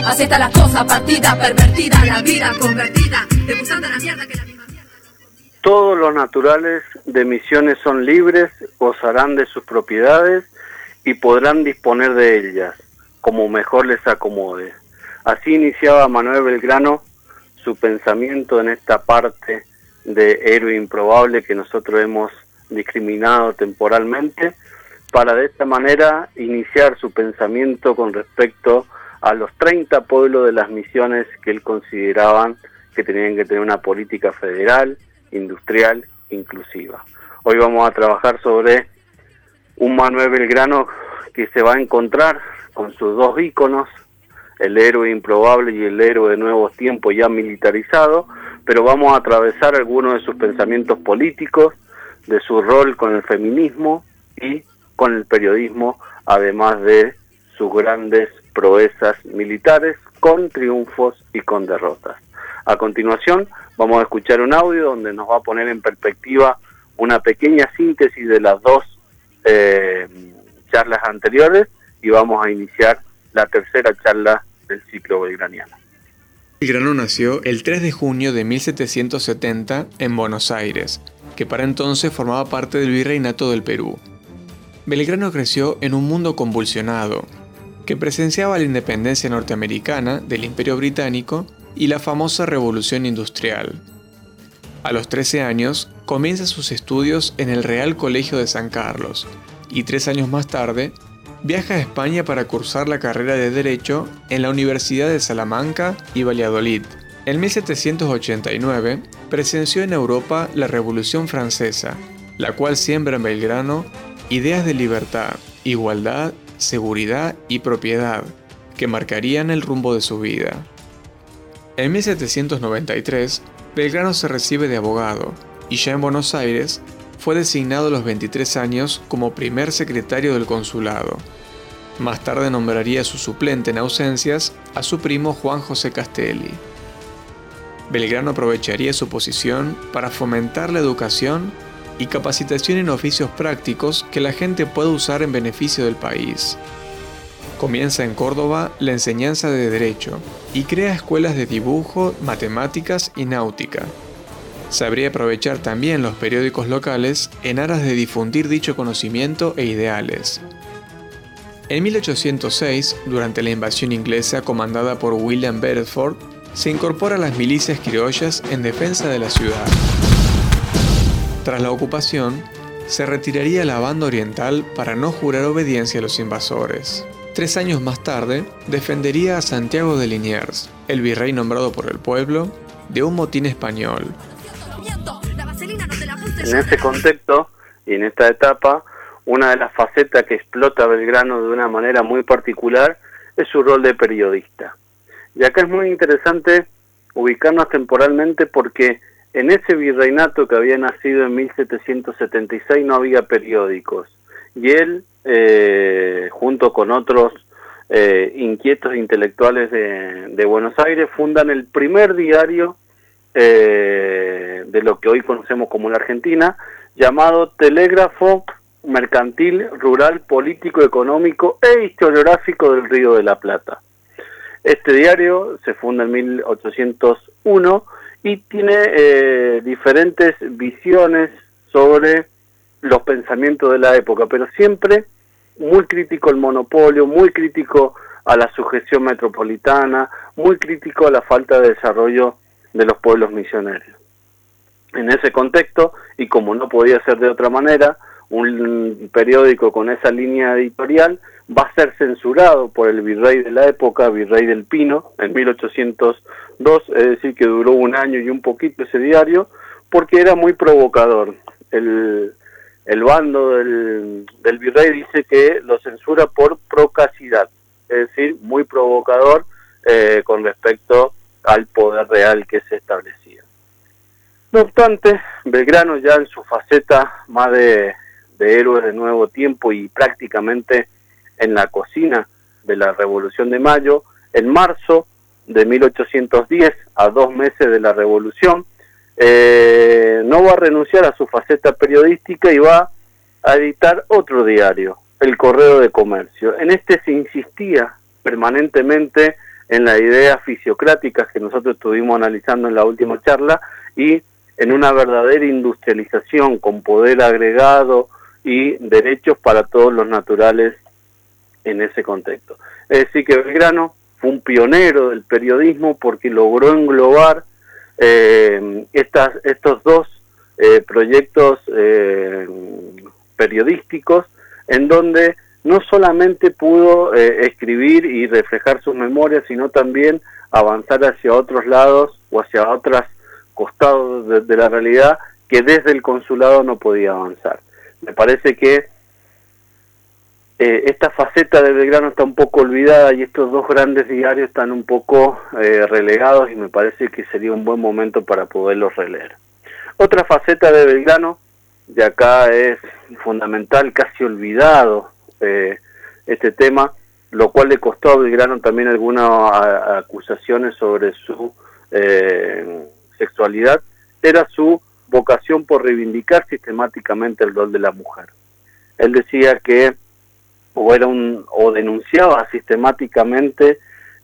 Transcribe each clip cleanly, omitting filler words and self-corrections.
Así está la cosa, partida, pervertida, la vida convertida, degustando la mierda que la misma mierda. Todos los naturales de Misiones son libres, gozarán de sus propiedades y podrán disponer de ellas, como mejor les acomode. Así iniciaba Manuel Belgrano su pensamiento en esta parte de héroe improbable que nosotros hemos discriminado temporalmente, para de esta manera iniciar su pensamiento con respecto a los 30 pueblos de las Misiones que él consideraban que tenían que tener una política federal, industrial, inclusiva. Hoy vamos a trabajar sobre un Manuel Belgrano que se va a encontrar con sus dos íconos, el héroe improbable y el héroe de nuevos tiempos ya militarizado, pero vamos a atravesar algunos de sus pensamientos políticos, de su rol con el feminismo y con el periodismo, además de sus grandes proezas militares, con triunfos y con derrotas. A continuación vamos a escuchar un audio donde nos va a poner en perspectiva una pequeña síntesis de las dos charlas anteriores y vamos a iniciar la tercera charla del ciclo belgraniano. Belgrano nació el 3 de junio de 1770 en Buenos Aires, que para entonces formaba parte del Virreinato del Perú. Belgrano creció en un mundo convulsionado, que presenciaba la independencia norteamericana del Imperio Británico y la famosa Revolución Industrial. A los 13 años, comienza sus estudios en el Real Colegio de San Carlos, y 3 años más tarde, viaja a España para cursar la carrera de Derecho en la Universidad de Salamanca y Valladolid. En 1789, presenció en Europa la Revolución Francesa, la cual siembra en Belgrano ideas de libertad, igualdad, seguridad y propiedad, que marcarían el rumbo de su vida. En 1793, Belgrano se recibe de abogado, y ya en Buenos Aires, fue designado a los 23 años como primer secretario del consulado. Más tarde nombraría su suplente en ausencias a su primo Juan José Castelli. Belgrano aprovecharía su posición para fomentar la educación y capacitación en oficios prácticos que la gente pueda usar en beneficio del país. Comienza en Córdoba la enseñanza de Derecho y crea escuelas de dibujo, matemáticas y náutica. Sabría aprovechar también los periódicos locales en aras de difundir dicho conocimiento e ideales. En 1806, durante la invasión inglesa comandada por William Beresford, se incorpora a las milicias criollas en defensa de la ciudad. Tras la ocupación, se retiraría a la banda oriental para no jurar obediencia a los invasores. 3 años más tarde, defendería a Santiago de Liniers, el virrey nombrado por el pueblo, de un motín español. En ese contexto y en esta etapa, una de las facetas que explota Belgrano de una manera muy particular es su rol de periodista. Y acá es muy interesante ubicarnos temporalmente porque en ese virreinato que había nacido en 1776 no había periódicos. Y él, junto con otros inquietos intelectuales de Buenos Aires, fundan el primer diario de lo que hoy conocemos como la Argentina, llamado Telégrafo Mercantil, Rural, Político, Económico e Historiográfico del Río de la Plata. Este diario se funda en 1801 y tiene diferentes visiones sobre los pensamientos de la época, pero siempre muy crítico al monopolio, muy crítico a la sujeción metropolitana, muy crítico a la falta de desarrollo de los pueblos misioneros. En ese contexto, y como no podía ser de otra manera, un periódico con esa línea editorial va a ser censurado por el virrey de la época, virrey del Pino, en 1802, es decir, que duró 1 año y un poquito ese diario, porque era muy provocador. El bando del virrey dice que lo censura por procacidad, es decir, muy provocador con respecto al poder real que se establecía. No obstante, Belgrano ya en su faceta más de héroe de nuevo tiempo y prácticamente en la cocina de la Revolución de Mayo, en marzo de 1810, a 2 meses de la Revolución, no va a renunciar a su faceta periodística y va a editar otro diario, El Correo de Comercio. En este se insistía permanentemente en las ideas fisiocráticas que nosotros estuvimos analizando en la última charla y en una verdadera industrialización con poder agregado y derechos para todos los naturales en ese contexto. Es decir, que Belgrano fue un pionero del periodismo porque logró englobar estos dos proyectos periodísticos en donde no solamente pudo escribir y reflejar sus memorias, sino también avanzar hacia otros lados o hacia otros costados de la realidad que desde el consulado no podía avanzar. Me parece que esta faceta de Belgrano está un poco olvidada y estos dos grandes diarios están un poco relegados y me parece que sería un buen momento para poderlos releer. Otra faceta de Belgrano, de acá es fundamental, casi olvidado este tema, lo cual le costó a Belgrano también algunas acusaciones sobre su sexualidad, era su vocación por reivindicar sistemáticamente el rol de la mujer. Él decía que o denunciaba sistemáticamente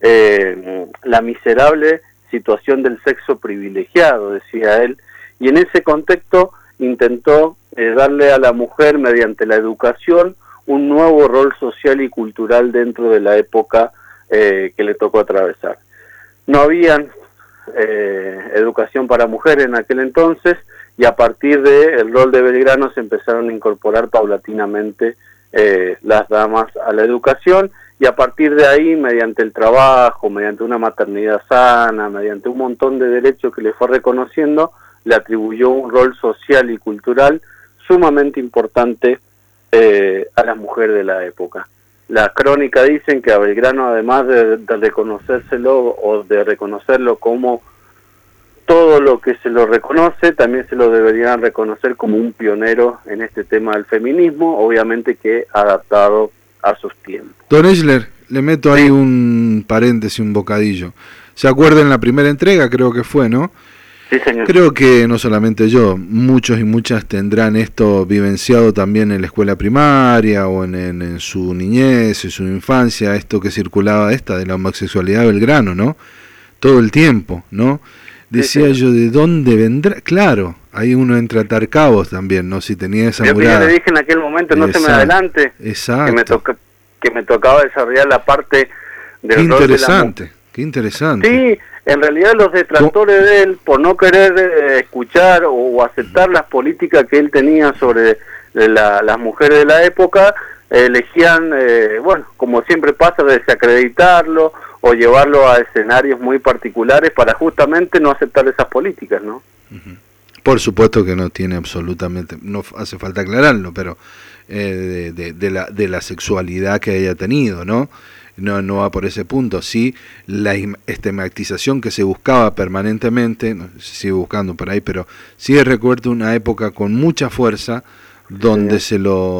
la miserable situación del sexo privilegiado, decía él, y en ese contexto intentó darle a la mujer mediante la educación un nuevo rol social y cultural dentro de la época que le tocó atravesar. No habían educación para mujeres en aquel entonces y a partir del rol de Belgrano se empezaron a incorporar paulatinamente las damas a la educación y a partir de ahí, mediante el trabajo, mediante una maternidad sana, mediante un montón de derechos que le fue reconociendo, le atribuyó un rol social y cultural sumamente importante a las mujeres de la época. Las crónicas dicen que a Belgrano, además de reconocérselo o de reconocerlo como todo lo que se lo reconoce, también se lo deberían reconocer como un pionero en este tema del feminismo, obviamente que adaptado a sus tiempos. Don Eichler, le meto ahí un paréntesis, un bocadillo. ¿Se acuerda en la primera entrega? Creo que fue, ¿no? Sí, señor. Creo que no solamente yo, muchos y muchas tendrán esto vivenciado también en la escuela primaria o en su niñez, en su infancia, esto que circulaba de la homosexualidad de Belgrano, ¿no? Todo el tiempo, ¿no? Decía yo, ¿de dónde vendrá? Claro, ahí uno entra a atar cabos también, ¿no? Si tenía esa mirada. Yo le dije en aquel momento, no se me adelante, exacto, que me tocaba desarrollar la parte del qué interesante, qué interesante. Sí, en realidad los detractores de él, por no querer escuchar o aceptar las políticas que él tenía sobre las mujeres de la época, elegían, como siempre pasa, desacreditarlo o llevarlo a escenarios muy particulares para justamente no aceptar esas políticas, ¿no? Uh-huh. Por supuesto que no tiene absolutamente, no hace falta aclararlo, pero de la sexualidad que haya tenido, ¿no? No va por ese punto. Sí, la estigmatización que se buscaba permanentemente, no, se sigue buscando por ahí, pero sí recuerdo una época con mucha fuerza donde se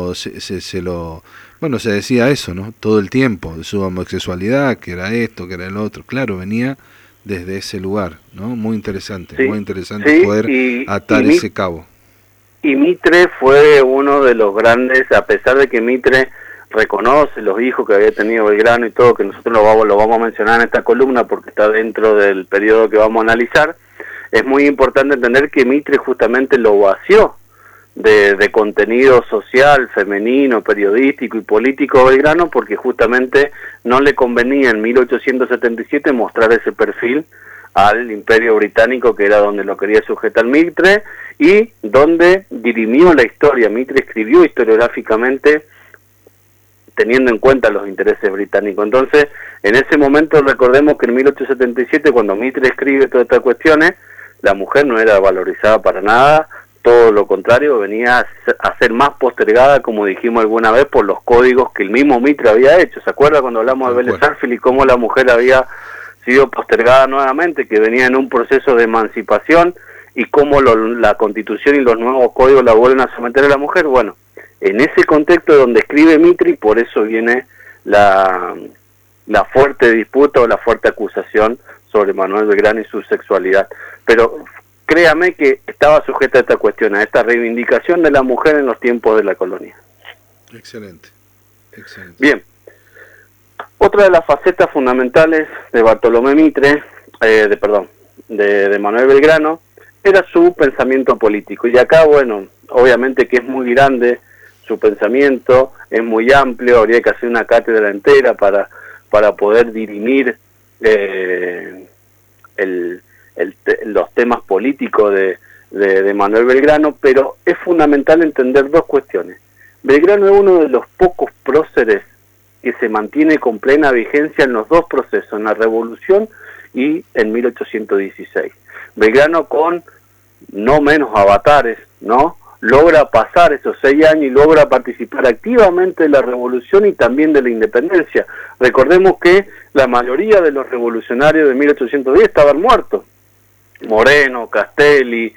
decía eso, ¿no? Todo el tiempo, de su homosexualidad, que era esto, que era el otro. Claro, venía desde ese lugar, ¿no? Muy interesante, poder atar ese cabo. Y Mitre fue uno de los grandes, a pesar de que Mitre reconoce los hijos que había tenido Belgrano y todo, que nosotros lo vamos a mencionar en esta columna porque está dentro del periodo que vamos a analizar, es muy importante entender que Mitre justamente lo vació de contenido social, femenino, periodístico y político a Belgrano porque justamente no le convenía en 1877 mostrar ese perfil al Imperio Británico, que era donde lo quería sujetar Mitre y donde dirimió la historia. Mitre escribió historiográficamente teniendo en cuenta los intereses británicos. Entonces, en ese momento recordemos que en 1877, cuando Mitre escribe todas estas cuestiones, la mujer no era valorizada para nada, todo lo contrario, venía a ser más postergada, como dijimos alguna vez, por los códigos que el mismo Mitre había hecho. ¿Se acuerda cuando hablamos de Vélez Sarsfield y cómo la mujer había sido postergada nuevamente, que venía en un proceso de emancipación y cómo la Constitución y los nuevos códigos la vuelven a someter a la mujer? Bueno, en ese contexto donde escribe Mitre, y por eso viene la fuerte disputa o la fuerte acusación sobre Manuel Belgrano y su sexualidad. Pero créame que estaba sujeta a esta cuestión, a esta reivindicación de la mujer en los tiempos de la colonia. Excelente. Bien. Otra de las facetas fundamentales de Bartolomé Mitre, de Manuel Belgrano, era su pensamiento político. Y acá, bueno, obviamente que es muy grande su pensamiento, es muy amplio, habría que hacer una cátedra entera para poder dirimir los temas políticos de Manuel Belgrano, pero es fundamental entender dos cuestiones. Belgrano es uno de los pocos próceres que se mantiene con plena vigencia en los dos procesos, en la Revolución y en 1816. Belgrano, con no menos avatares, ¿no?, logra pasar esos 6 años y logra participar activamente de la Revolución y también de la Independencia. Recordemos que la mayoría de los revolucionarios de 1810 estaban muertos. Moreno, Castelli,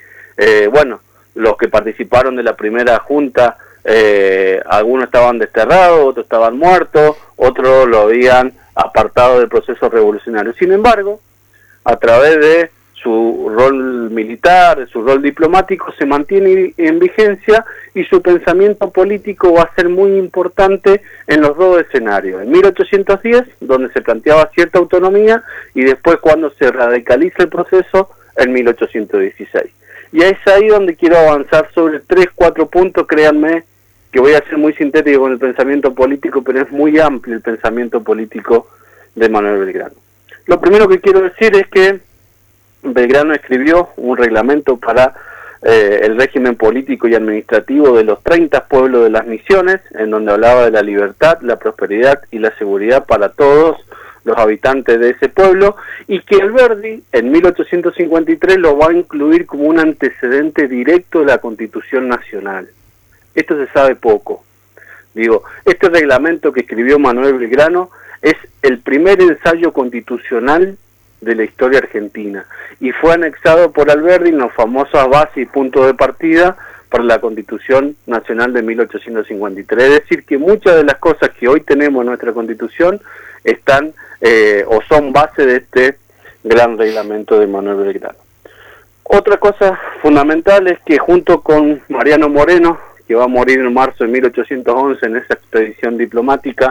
los que participaron de la primera junta, algunos estaban desterrados, otros estaban muertos, otros lo habían apartado del proceso revolucionario. Sin embargo, a través de su rol militar, de su rol diplomático, se mantiene en vigencia y su pensamiento político va a ser muy importante en los dos escenarios. En 1810, donde se planteaba cierta autonomía, y después cuando se radicaliza el proceso, en 1816. Y es ahí donde quiero avanzar sobre 3-4 puntos. Créanme que voy a ser muy sintético con el pensamiento político, pero es muy amplio el pensamiento político de Manuel Belgrano. Lo primero que quiero decir es que Belgrano escribió un reglamento para el régimen político y administrativo de los 30 pueblos de las Misiones, en donde hablaba de la libertad, la prosperidad y la seguridad para todos los habitantes de ese pueblo, y que Alberdi en 1853 lo va a incluir como un antecedente directo de la Constitución Nacional. Esto se sabe poco. Este reglamento que escribió Manuel Belgrano es el primer ensayo constitucional de la historia argentina y fue anexado por Alberdi en las famosas bases y puntos de partida para la Constitución Nacional de 1853. Es decir, que muchas de las cosas que hoy tenemos en nuestra Constitución están o son base de este gran reglamento de Manuel Belgrano. Otra cosa fundamental es que junto con Mariano Moreno, que va a morir en marzo de 1811 en esa expedición diplomática,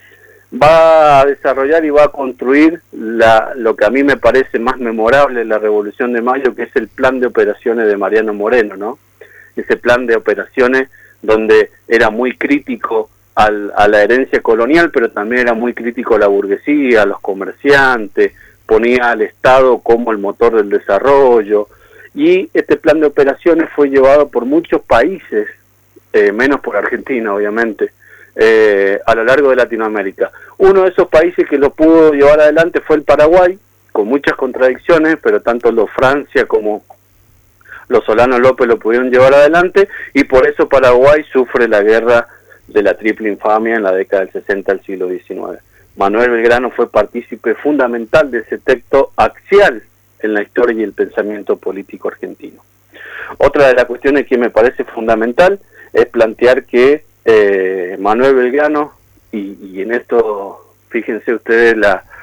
va a desarrollar y va a construir lo que a mí me parece más memorable de la Revolución de Mayo, que es el plan de operaciones de Mariano Moreno, ¿no? Ese plan de operaciones donde era muy crítico a la herencia colonial, pero también era muy crítico a la burguesía, a los comerciantes, ponía al Estado como el motor del desarrollo, y este plan de operaciones fue llevado por muchos países, menos por Argentina, obviamente, a lo largo de Latinoamérica. Uno de esos países que lo pudo llevar adelante fue el Paraguay, con muchas contradicciones, pero tanto los Francia como los Solano López lo pudieron llevar adelante, y por eso Paraguay sufre la guerra de la triple infamia en la década del 60 del siglo XIX. Manuel Belgrano fue partícipe fundamental de ese texto axial en la historia y el pensamiento político argentino. Otra de las cuestiones que me parece fundamental es plantear que Manuel Belgrano, y en esto fíjense ustedes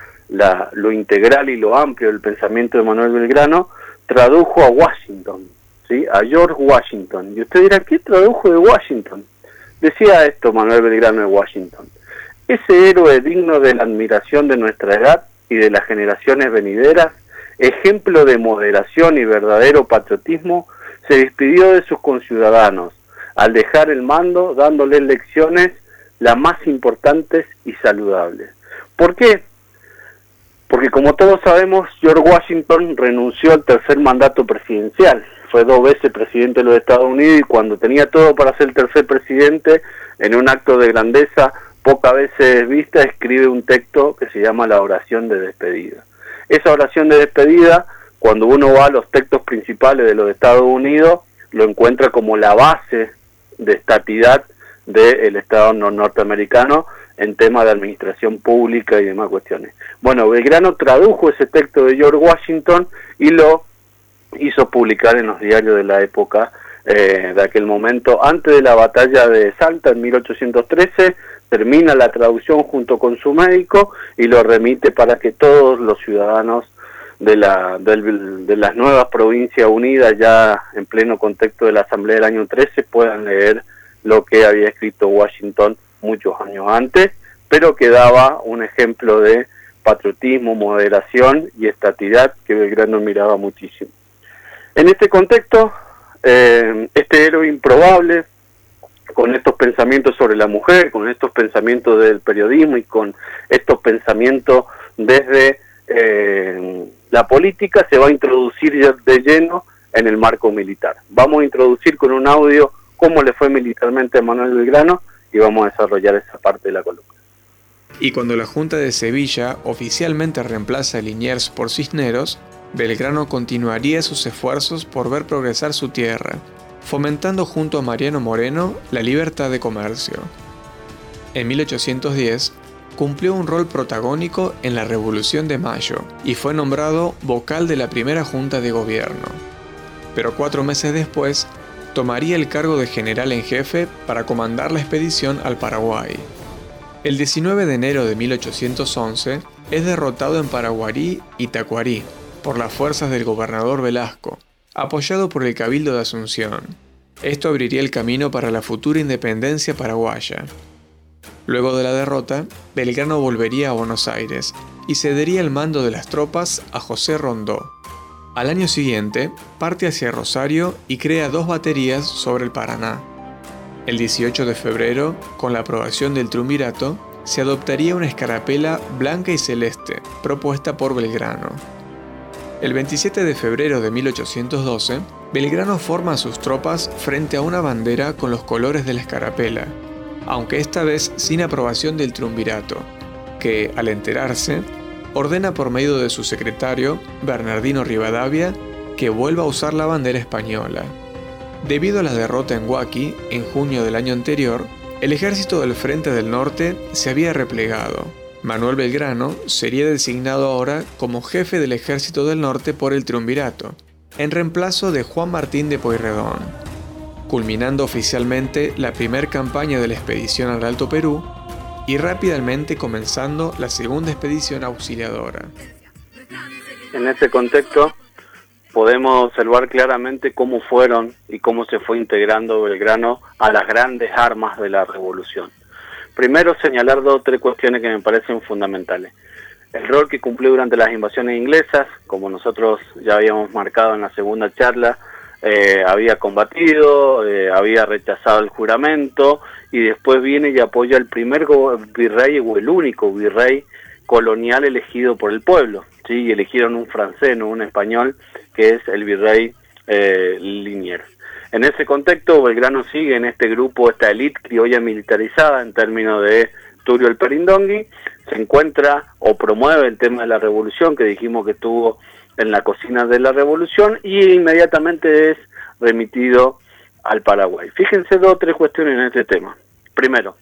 lo integral y lo amplio del pensamiento de Manuel Belgrano, tradujo a Washington, ¿sí?, a George Washington. Y usted dirá, ¿qué tradujo de Washington? Decía esto Manuel Belgrano de Washington: ese héroe digno de la admiración de nuestra edad y de las generaciones venideras, ejemplo de moderación y verdadero patriotismo, se despidió de sus conciudadanos al dejar el mando, dándoles lecciones las más importantes y saludables. ¿Por qué? Porque como todos sabemos, George Washington renunció al tercer mandato presidencial. Fue 2 veces presidente de los Estados Unidos, y cuando tenía todo para ser el tercer presidente, en un acto de grandeza pocas veces vista, escribe un texto que se llama la oración de despedida. Esa oración de despedida, cuando uno va a los textos principales de los Estados Unidos, lo encuentra como la base de estatidad del Estado norteamericano en temas de administración pública y demás cuestiones. Bueno, Belgrano tradujo ese texto de George Washington y lo hizo publicar en los diarios de la época, de aquel momento. Antes de la batalla de Salta, en 1813, termina la traducción junto con su médico y lo remite para que todos los ciudadanos de las nuevas provincias unidas, ya en pleno contexto de la Asamblea del año 13, puedan leer lo que había escrito Washington muchos años antes, pero que daba un ejemplo de patriotismo, moderación y estatidad que Belgrano miraba muchísimo. En este contexto, este héroe improbable, con estos pensamientos sobre la mujer, con estos pensamientos del periodismo y con estos pensamientos desde la política, se va a introducir ya de lleno en el marco militar. Vamos a introducir con un audio cómo le fue militarmente a Manuel Belgrano y vamos a desarrollar esa parte de la columna. Y cuando la Junta de Sevilla oficialmente reemplaza a Liniers por Cisneros, Belgrano continuaría sus esfuerzos por ver progresar su tierra, fomentando junto a Mariano Moreno la libertad de comercio. En 1810, cumplió un rol protagónico en la Revolución de Mayo y fue nombrado vocal de la primera Junta de Gobierno. Pero 4 meses después, tomaría el cargo de general en jefe para comandar la expedición al Paraguay. El 19 de enero de 1811 es derrotado en Paraguarí y Tacuarí por las fuerzas del gobernador Velasco, apoyado por el Cabildo de Asunción. Esto abriría el camino para la futura independencia paraguaya. Luego de la derrota, Belgrano volvería a Buenos Aires y cedería el mando de las tropas a José Rondó. Al año siguiente, parte hacia Rosario y crea 2 baterías sobre el Paraná. El 18 de febrero, con la aprobación del Triunvirato, se adoptaría una escarapela blanca y celeste, propuesta por Belgrano. El 27 de febrero de 1812, Belgrano forma a sus tropas frente a una bandera con los colores de la escarapela, aunque esta vez sin aprobación del Triunvirato, que, al enterarse, ordena por medio de su secretario, Bernardino Rivadavia, que vuelva a usar la bandera española. Debido a la derrota en Huaki, en junio del año anterior, el ejército del Frente del Norte se había replegado. Manuel Belgrano sería designado ahora como jefe del Ejército del Norte por el Triunvirato, en reemplazo de Juan Martín de Pueyrredón, culminando oficialmente la primera campaña de la expedición al Alto Perú y rápidamente comenzando la segunda expedición auxiliadora. En este contexto podemos observar claramente cómo fueron y cómo se fue integrando Belgrano a las grandes armas de la revolución. Primero, señalar 2 o 3 cuestiones que me parecen fundamentales. El rol que cumplió durante las invasiones inglesas, como nosotros ya habíamos marcado en la segunda charla, había combatido, había rechazado el juramento y después viene y apoya al primer virrey o el único virrey colonial elegido por el pueblo, ¿sí? Y eligieron un francés, no un español, que es el virrey Liniers. En ese contexto, Belgrano sigue en este grupo, esta élite criolla militarizada en términos de Turio el Perindongui, se encuentra o promueve el tema de la revolución, que dijimos que estuvo en la cocina de la revolución, y inmediatamente es remitido al Paraguay. Fíjense 2 o 3 cuestiones en este tema. Primero,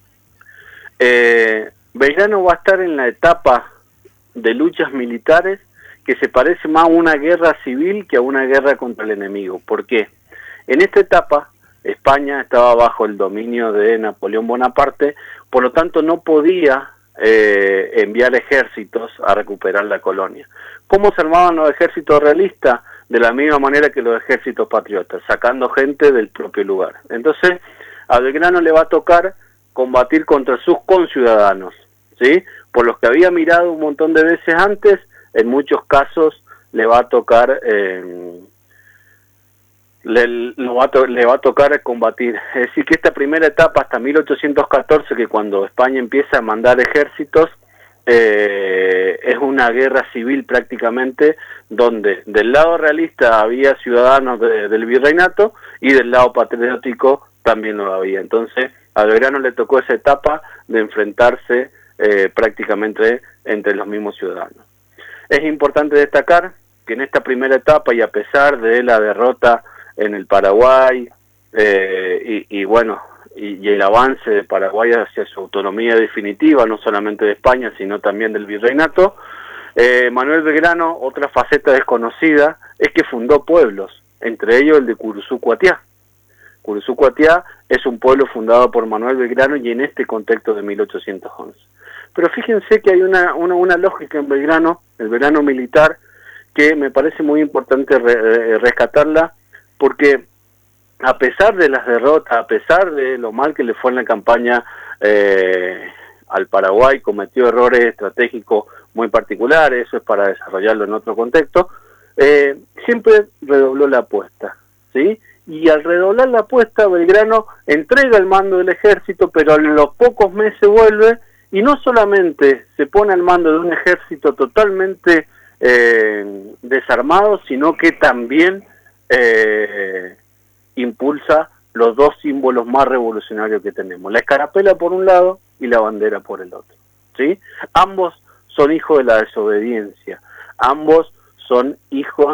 Belgrano va a estar en la etapa de luchas militares que se parece más a una guerra civil que a una guerra contra el enemigo. ¿Por qué? En esta etapa, España estaba bajo el dominio de Napoleón Bonaparte, por lo tanto no podía enviar ejércitos a recuperar la colonia. ¿Cómo se armaban los ejércitos realistas? De la misma manera que los ejércitos patriotas, sacando gente del propio lugar. Entonces, a Belgrano le va a tocar combatir contra sus conciudadanos, ¿sí? Por los que había mirado un montón de veces antes, en muchos casos le va a tocar le va a tocar combatir. Es decir, que esta primera etapa hasta 1814, que cuando España empieza a mandar ejércitos, es una guerra civil prácticamente, donde del lado realista había ciudadanos del virreinato y del lado patriótico también lo había. Entonces a Belgrano le tocó esa etapa de enfrentarse prácticamente entre los mismos ciudadanos. Es importante destacar que en esta primera etapa, y a pesar de la derrota en el Paraguay y el avance de Paraguay hacia su autonomía definitiva, no solamente de España, sino también del virreinato, Manuel Belgrano, otra faceta desconocida, es que fundó pueblos, entre ellos el de Curuzú-Cuatiá. Curuzú-Cuatiá es un pueblo fundado por Manuel Belgrano y en este contexto de 1811. Pero fíjense que hay una lógica en Belgrano, el Belgrano militar, que me parece muy importante rescatarla, porque a pesar de las derrotas, a pesar de lo mal que le fue en la campaña al Paraguay, cometió errores estratégicos muy particulares, eso es para desarrollarlo en otro contexto, siempre redobló la apuesta, ¿sí? Y al redoblar la apuesta, Belgrano entrega el mando del ejército, pero a los pocos meses vuelve, y no solamente se pone al mando de un ejército totalmente desarmado, sino que también impulsa los dos símbolos más revolucionarios que tenemos, la escarapela por un lado y la bandera por el otro, ¿sí? Ambos son hijos de la desobediencia, ambos son hijos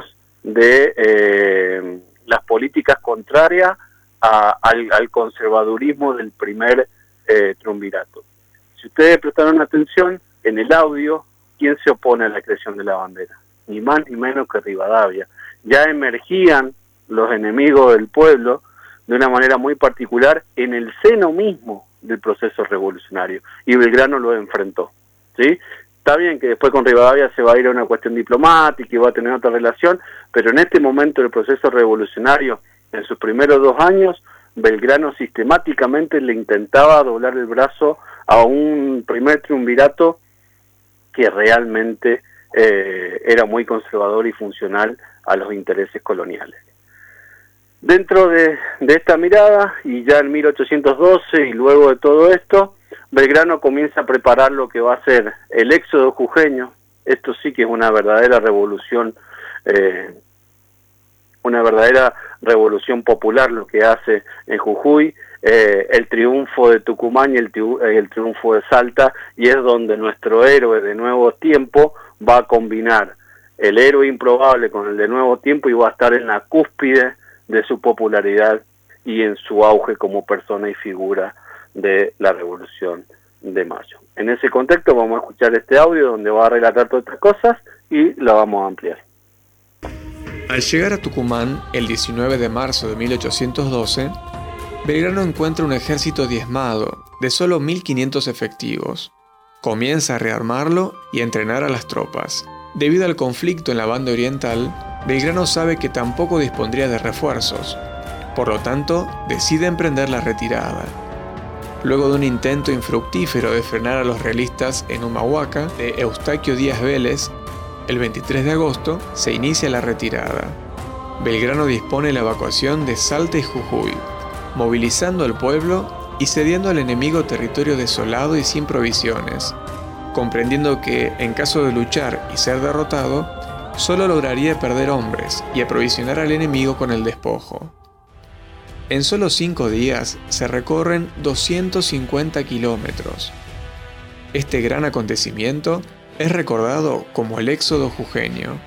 de las políticas contrarias al conservadurismo del primer triunvirato. Si ustedes prestaron atención, en el audio, ¿quién se opone a la creación de la bandera? Ni más ni menos que Rivadavia. Ya emergían los enemigos del pueblo de una manera muy particular en el seno mismo del proceso revolucionario, y Belgrano lo enfrentó, ¿sí? Está bien que después con Rivadavia se va a ir a una cuestión diplomática y va a tener otra relación, pero en este momento del proceso revolucionario, en sus primeros 2 años, Belgrano sistemáticamente le intentaba doblar el brazo a un primer triunvirato que realmente era muy conservador y funcional a los intereses coloniales. Dentro de esta mirada, y ya en 1812 y luego de todo esto, Belgrano comienza a preparar lo que va a ser el éxodo jujeño. Esto sí que es una verdadera revolución popular lo que hace en Jujuy, el triunfo de Tucumán y el triunfo de Salta, y es donde nuestro héroe de Nuevo Tiempo va a combinar el héroe improbable con el de Nuevo Tiempo y va a estar en la cúspide de su popularidad y en su auge como persona y figura de la Revolución de Mayo. En ese contexto vamos a escuchar este audio donde va a relatar todas estas cosas y la vamos a ampliar. Al llegar a Tucumán, el 19 de marzo de 1812, Belgrano encuentra un ejército diezmado, de solo 1.500 efectivos. Comienza a rearmarlo y a entrenar a las tropas. Debido al conflicto en la banda oriental, Belgrano sabe que tampoco dispondría de refuerzos. Por lo tanto, decide emprender la retirada. Luego de un intento infructífero de frenar a los realistas en Humahuaca de Eustaquio Díaz Vélez, el 23 de agosto se inicia la retirada. Belgrano dispone la evacuación de Salta y Jujuy, movilizando al pueblo y cediendo al enemigo territorio desolado y sin provisiones, comprendiendo que, en caso de luchar y ser derrotado, solo lograría perder hombres y aprovisionar al enemigo con el despojo. En solo 5 días se recorren 250 kilómetros. Este gran acontecimiento es recordado como el éxodo jujeño.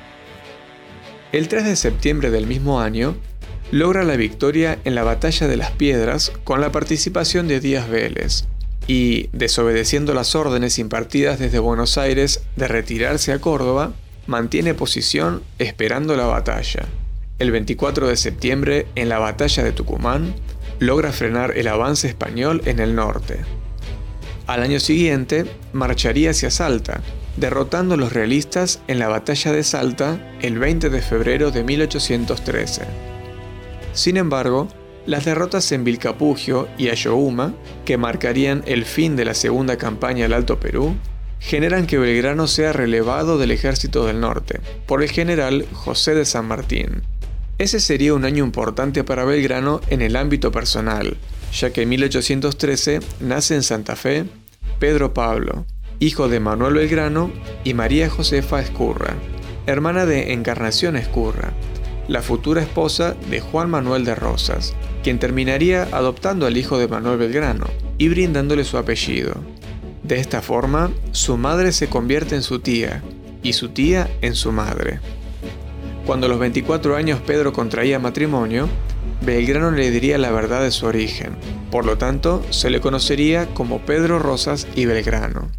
El 3 de septiembre del mismo año, logra la victoria en la Batalla de las Piedras con la participación de Díaz Vélez y, desobedeciendo las órdenes impartidas desde Buenos Aires de retirarse a Córdoba, mantiene posición esperando la batalla. El 24 de septiembre, en la Batalla de Tucumán, logra frenar el avance español en el norte. Al año siguiente, marcharía hacia Salta, derrotando a los realistas en la Batalla de Salta el 20 de febrero de 1813. Sin embargo, las derrotas en Vilcapugio y Ayohuma, que marcarían el fin de la segunda campaña al Alto Perú, generan que Belgrano sea relevado del Ejército del Norte por el general José de San Martín. Ese sería un año importante para Belgrano en el ámbito personal, ya que en 1813 nace en Santa Fe Pedro Pablo, hijo de Manuel Belgrano y María Josefa Ezcurra, hermana de Encarnación Ezcurra, la futura esposa de Juan Manuel de Rosas, quien terminaría adoptando al hijo de Manuel Belgrano y brindándole su apellido. De esta forma, su madre se convierte en su tía y su tía en su madre. Cuando a los 24 años Pedro contraía matrimonio, Belgrano le diría la verdad de su origen. Por lo tanto, se le conocería como Pedro Rosas y Belgrano.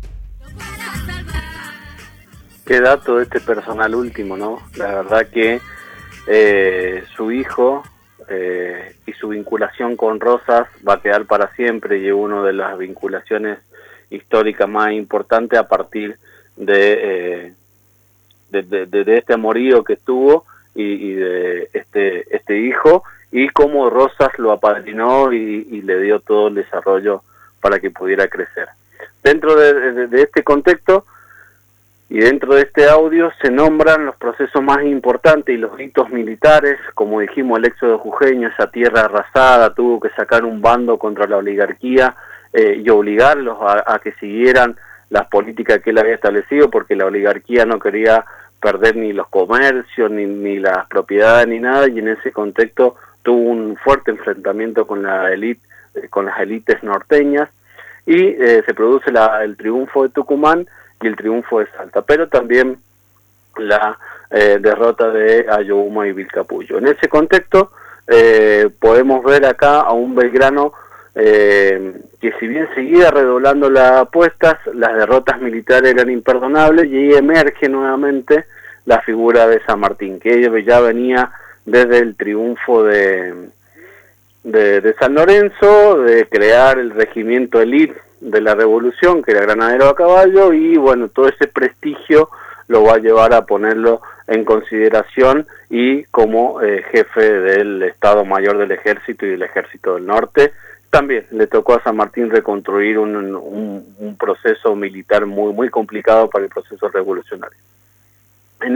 Qué dato de este personal último, ¿no? La verdad que su hijo y su vinculación con Rosas va a quedar para siempre y es una de las vinculaciones históricas más importantes a partir de este amorío que tuvo y de este hijo, y cómo Rosas lo apadrinó y le dio todo el desarrollo para que pudiera crecer. Dentro de este contexto y dentro de este audio se nombran los procesos más importantes y los hitos militares, como dijimos, el éxodo jujeño, esa tierra arrasada, tuvo que sacar un bando contra la oligarquía y obligarlos a que siguieran las políticas que él había establecido, porque la oligarquía no quería perder ni los comercios, ni las propiedades, ni nada, y en ese contexto tuvo un fuerte enfrentamiento con la élite, con las élites norteñas, y se produce el triunfo de Tucumán y el triunfo de Salta, pero también la derrota de Ayohuma y Vilcapullo. En ese contexto podemos ver acá a un Belgrano que si bien seguía redoblando las apuestas, las derrotas militares eran imperdonables, y ahí emerge nuevamente la figura de San Martín, que ya venía desde el triunfo de San Lorenzo, de crear el regimiento élite de la revolución, que era granadero a caballo, y bueno, todo ese prestigio lo va a llevar a ponerlo en consideración y como jefe del Estado Mayor del Ejército y del Ejército del Norte. También le tocó a San Martín reconstruir un proceso militar muy, muy complicado para el proceso revolucionario. En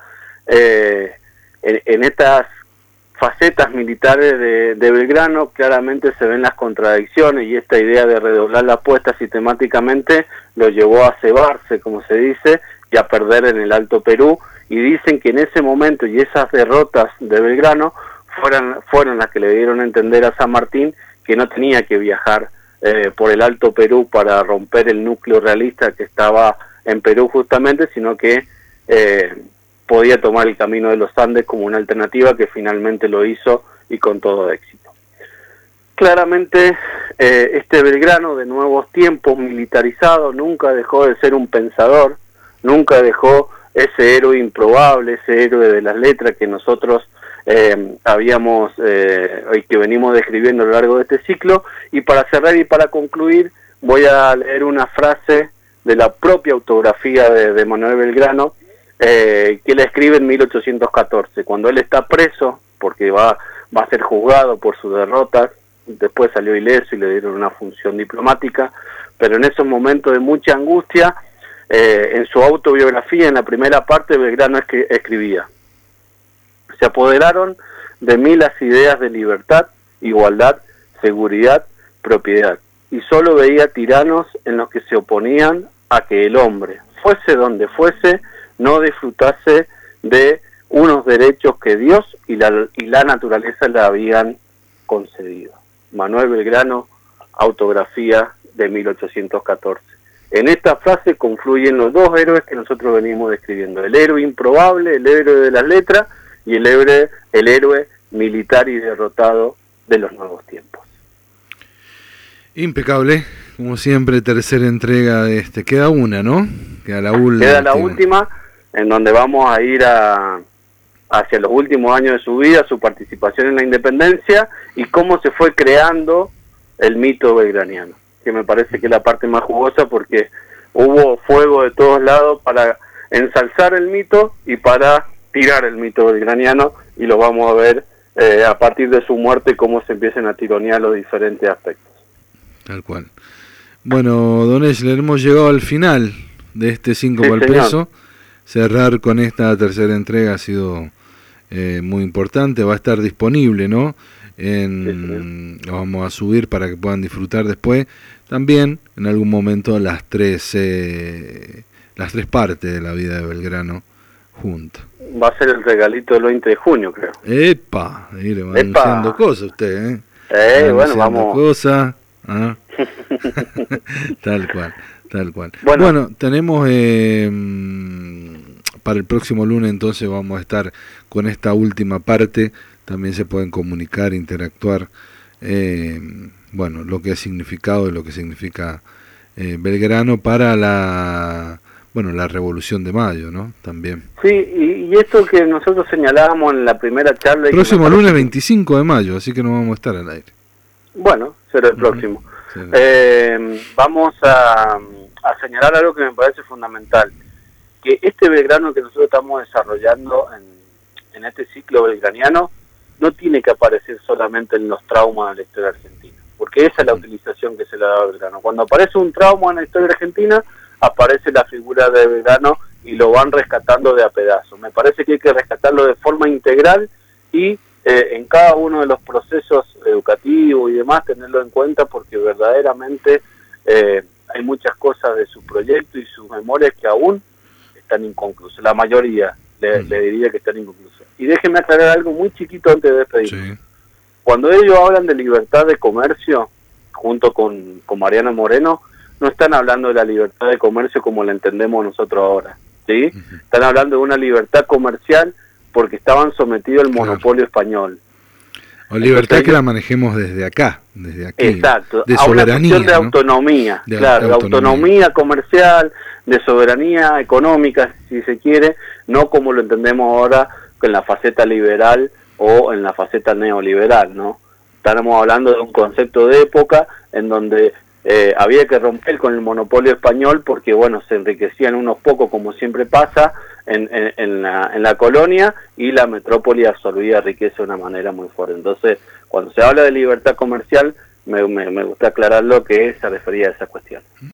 estas facetas militares de Belgrano claramente se ven las contradicciones, y esta idea de redoblar la apuesta sistemáticamente lo llevó a cebarse, como se dice, y a perder en el Alto Perú, y dicen que en ese momento y esas derrotas de Belgrano fueron las que le dieron a entender a San Martín que no tenía que viajar por el Alto Perú para romper el núcleo realista que estaba en Perú justamente, sino que podía tomar el camino de los Andes como una alternativa, que finalmente lo hizo y con todo éxito. Claramente este Belgrano de nuevos tiempos, militarizado, nunca dejó de ser un pensador, nunca dejó ese héroe improbable, ese héroe de las letras que nosotros y que venimos describiendo a lo largo de este ciclo. Y para cerrar y para concluir, voy a leer una frase de la propia autografía de Manuel Belgrano, que la escribe en 1814, cuando él está preso, porque va a ser juzgado por sus derrotas. Después salió ileso y le dieron una función diplomática, pero en esos momentos de mucha angustia, en su autobiografía, en la primera parte, Belgrano escribía: se apoderaron de mí las ideas de libertad, igualdad, seguridad, propiedad, y solo veía tiranos en los que se oponían a que el hombre, fuese donde fuese, no disfrutase de unos derechos que Dios y la naturaleza le habían concedido. Manuel Belgrano, autografía de 1814. En esta frase confluyen los dos héroes que nosotros venimos describiendo: el héroe improbable, el héroe de las letras, y el héroe militar y derrotado de los nuevos tiempos. Impecable, como siempre, tercera entrega de este. Queda una, ¿no? Queda la última, en donde vamos a ir hacia los últimos años de su vida, su participación en la independencia y cómo se fue creando el mito belgraniano, que me parece que es la parte más jugosa, porque hubo fuego de todos lados para ensalzar el mito y para tirar el mito belgraniano, y lo vamos a ver a partir de su muerte cómo se empiezan a tironear los diferentes aspectos. Tal cual. Bueno, don Esler, hemos llegado al final de este 5 por el peso. Cerrar con esta tercera entrega ha sido muy importante. Va a estar disponible, ¿no? Lo vamos a subir para que puedan disfrutar después. También en algún momento las tres partes de la vida de Belgrano juntas. Va a ser el regalito del 20 de junio, creo. ¡Epa! Ahí le va anunciando cosas usted, bueno, vamos. Cosas. ¿Ah? Tal cual. Bueno, tenemos para el próximo lunes, entonces vamos a estar con esta última parte. También se pueden comunicar, interactuar, lo que ha significado y lo que significa Belgrano para la Revolución de Mayo, ¿no? También. Sí, y esto que nosotros señalábamos en la primera charla... Próximo lunes 25 de mayo, así que no vamos a estar al aire. Bueno, será el próximo. Sí. Vamos a señalar algo que me parece fundamental, que este Belgrano que nosotros estamos desarrollando en este ciclo belgraniano no tiene que aparecer solamente en los traumas de la historia argentina. porque esa es la utilización que se le da a Belgrano. Cuando aparece un trauma en la historia argentina, aparece la figura de Belgrano y lo van rescatando de a pedazos. Me parece que hay que rescatarlo de forma integral y en cada uno de los procesos educativos y demás tenerlo en cuenta, porque verdaderamente hay muchas cosas de su proyecto y sus memorias que aún están inconclusas. La mayoría le diría que están inconclusas. Y déjenme aclarar algo muy chiquito antes de despedirme. Sí. Cuando ellos hablan de libertad de comercio, junto con Mariano Moreno, no están hablando de la libertad de comercio como la entendemos nosotros ahora, ¿sí? Están hablando de una libertad comercial porque estaban sometidos al monopolio español. O libertad. Entonces, que la manejemos desde acá, desde aquí. Exacto, de a soberanía, una cuestión de autonomía, ¿no? Claro, de autonomía comercial, de soberanía económica, si se quiere, no como lo entendemos ahora en la faceta liberal o en la faceta neoliberal, ¿no? Estamos hablando de un concepto de época en donde había que romper con el monopolio español porque, bueno, se enriquecían unos pocos, como siempre pasa en la colonia, y la metrópoli absorbía riqueza de una manera muy fuerte. Entonces, cuando se habla de libertad comercial, me gusta aclararlo, que se refería a esa cuestión.